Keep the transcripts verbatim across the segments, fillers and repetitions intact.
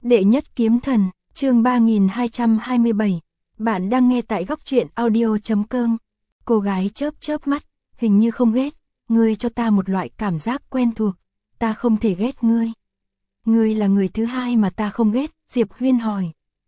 Đệ nhất kiếm thần, chương ba nghìn hai trăm hai mươi bảy. Bạn đang nghe tại góc truyện audio chấm com. Cô gái chớp chớp mắt, hình như không ghét. Ngươi cho ta một loại cảm giác quen thuộc. Ta không thể ghét ngươi. Ngươi là người thứ hai mà ta không ghét, Diệp Huyên hỏi.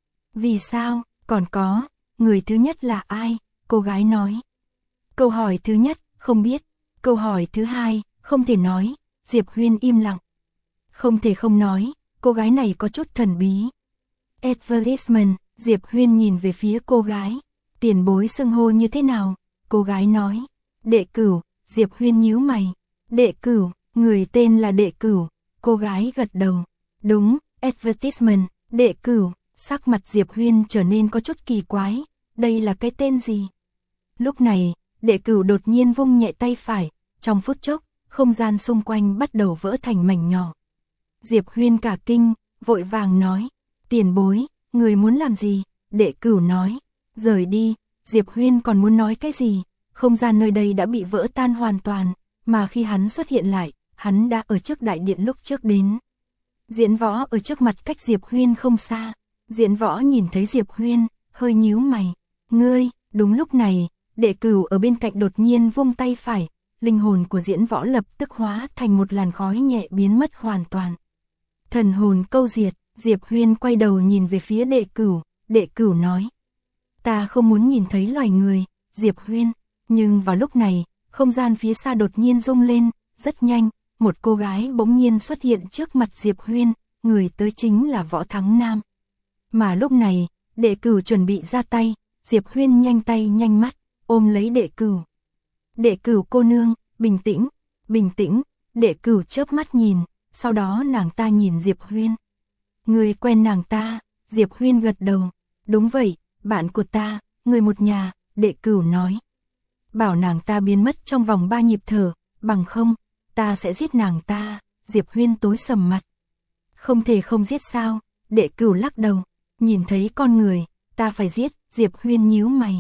Vì sao? Còn có, người thứ nhất là ai? Cô gái nói. Câu hỏi thứ nhất, không biết. Câu hỏi thứ hai, không thể nói. Diệp Huyên im lặng. Không thể không nói, cô gái này có chút thần bí. Advertisement, Diệp Huyên nhìn về phía cô gái. Tiền bối xưng hô như thế nào? Cô gái nói. Đệ Cửu, Diệp Huyên nhíu mày. Đệ Cửu, người tên là Đệ Cửu. Cô gái gật đầu. Đúng, advertisement, Đệ Cửu. Sắc mặt Diệp Huyên trở nên có chút kỳ quái. Đây là cái tên gì? Lúc này, Đệ Cửu đột nhiên vung nhẹ tay phải. Trong phút chốc, không gian xung quanh bắt đầu vỡ thành mảnh nhỏ. Diệp Huyên cả kinh, vội vàng nói. Tiền bối, người muốn làm gì? Đệ Cửu nói. Rời đi. Diệp Huyên còn muốn nói cái gì? Không gian nơi đây đã bị vỡ tan hoàn toàn. Mà khi hắn xuất hiện lại, hắn đã ở trước đại điện lúc trước đến. Diễn Võ ở trước mặt cách Diệp Huyên không xa. Diễn Võ nhìn thấy Diệp Huyên, hơi nhíu mày. Ngươi, đúng lúc này, Đệ Cửu ở bên cạnh đột nhiên vung tay phải. Linh hồn của Diễn Võ lập tức hóa thành một làn khói nhẹ biến mất hoàn toàn. Thần hồn câu diệt, Diệp Huyên quay đầu nhìn về phía Đệ Cửu, Đệ Cửu nói. Ta không muốn nhìn thấy loài người, Diệp Huyên, nhưng vào lúc này, không gian phía xa đột nhiên rung lên, rất nhanh, một cô gái bỗng nhiên xuất hiện trước mặt Diệp Huyên, người tới chính là Võ Thắng Nam. Mà lúc này, Đệ Cửu chuẩn bị ra tay, Diệp Huyên nhanh tay nhanh mắt, ôm lấy Đệ Cửu. Đệ Cửu cô nương, bình tĩnh, bình tĩnh, Đệ Cửu chớp mắt nhìn, sau đó nàng ta nhìn Diệp Huyên. Người quen nàng ta, Diệp Huyên gật đầu. Đúng vậy, bạn của ta, người một nhà, Đệ Cửu nói. Bảo nàng ta biến mất trong vòng ba nhịp thở, bằng không, ta sẽ giết nàng ta, Diệp Huyên tối sầm mặt. Không thể không giết sao, Đệ Cửu lắc đầu, nhìn thấy con người, ta phải giết, Diệp Huyên nhíu mày.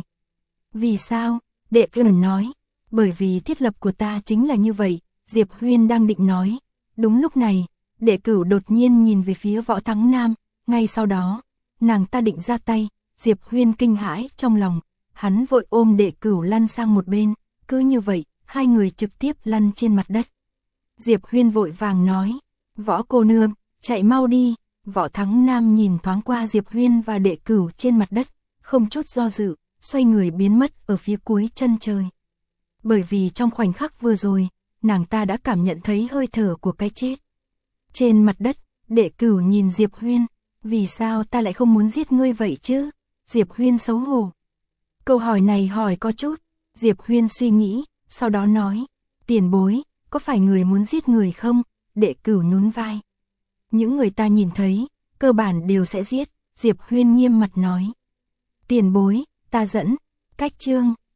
Vì sao, Đệ Cửu nói, bởi vì thiết lập của ta chính là như vậy, Diệp Huyên đang định nói. Đúng lúc này, Đệ Cửu đột nhiên nhìn về phía Võ Thắng Nam, ngay sau đó, nàng ta định ra tay, Diệp Huyên kinh hãi trong lòng, hắn vội ôm Đệ Cửu lăn sang một bên, cứ như vậy, hai người trực tiếp lăn trên mặt đất. Diệp Huyên vội vàng nói, Võ cô nương, chạy mau đi. Võ Thắng Nam nhìn thoáng qua Diệp Huyên và Đệ Cửu trên mặt đất, không chút do dự, xoay người biến mất ở phía cuối chân trời. Bởi vì trong khoảnh khắc vừa rồi, nàng ta đã cảm nhận thấy hơi thở của cái chết. Trên mặt đất, Đệ Cửu nhìn Diệp Huyên, vì sao ta lại không muốn giết ngươi vậy chứ? Diệp Huyên xấu hổ. Câu hỏi này hỏi có chút, Diệp Huyên suy nghĩ, sau đó nói, tiền bối, có phải người muốn giết người không? Đệ Cửu nhún vai. Những người ta nhìn thấy, cơ bản đều sẽ giết, Diệp Huyên nghiêm mặt nói. Tiền bối, ta dẫn, cách chương.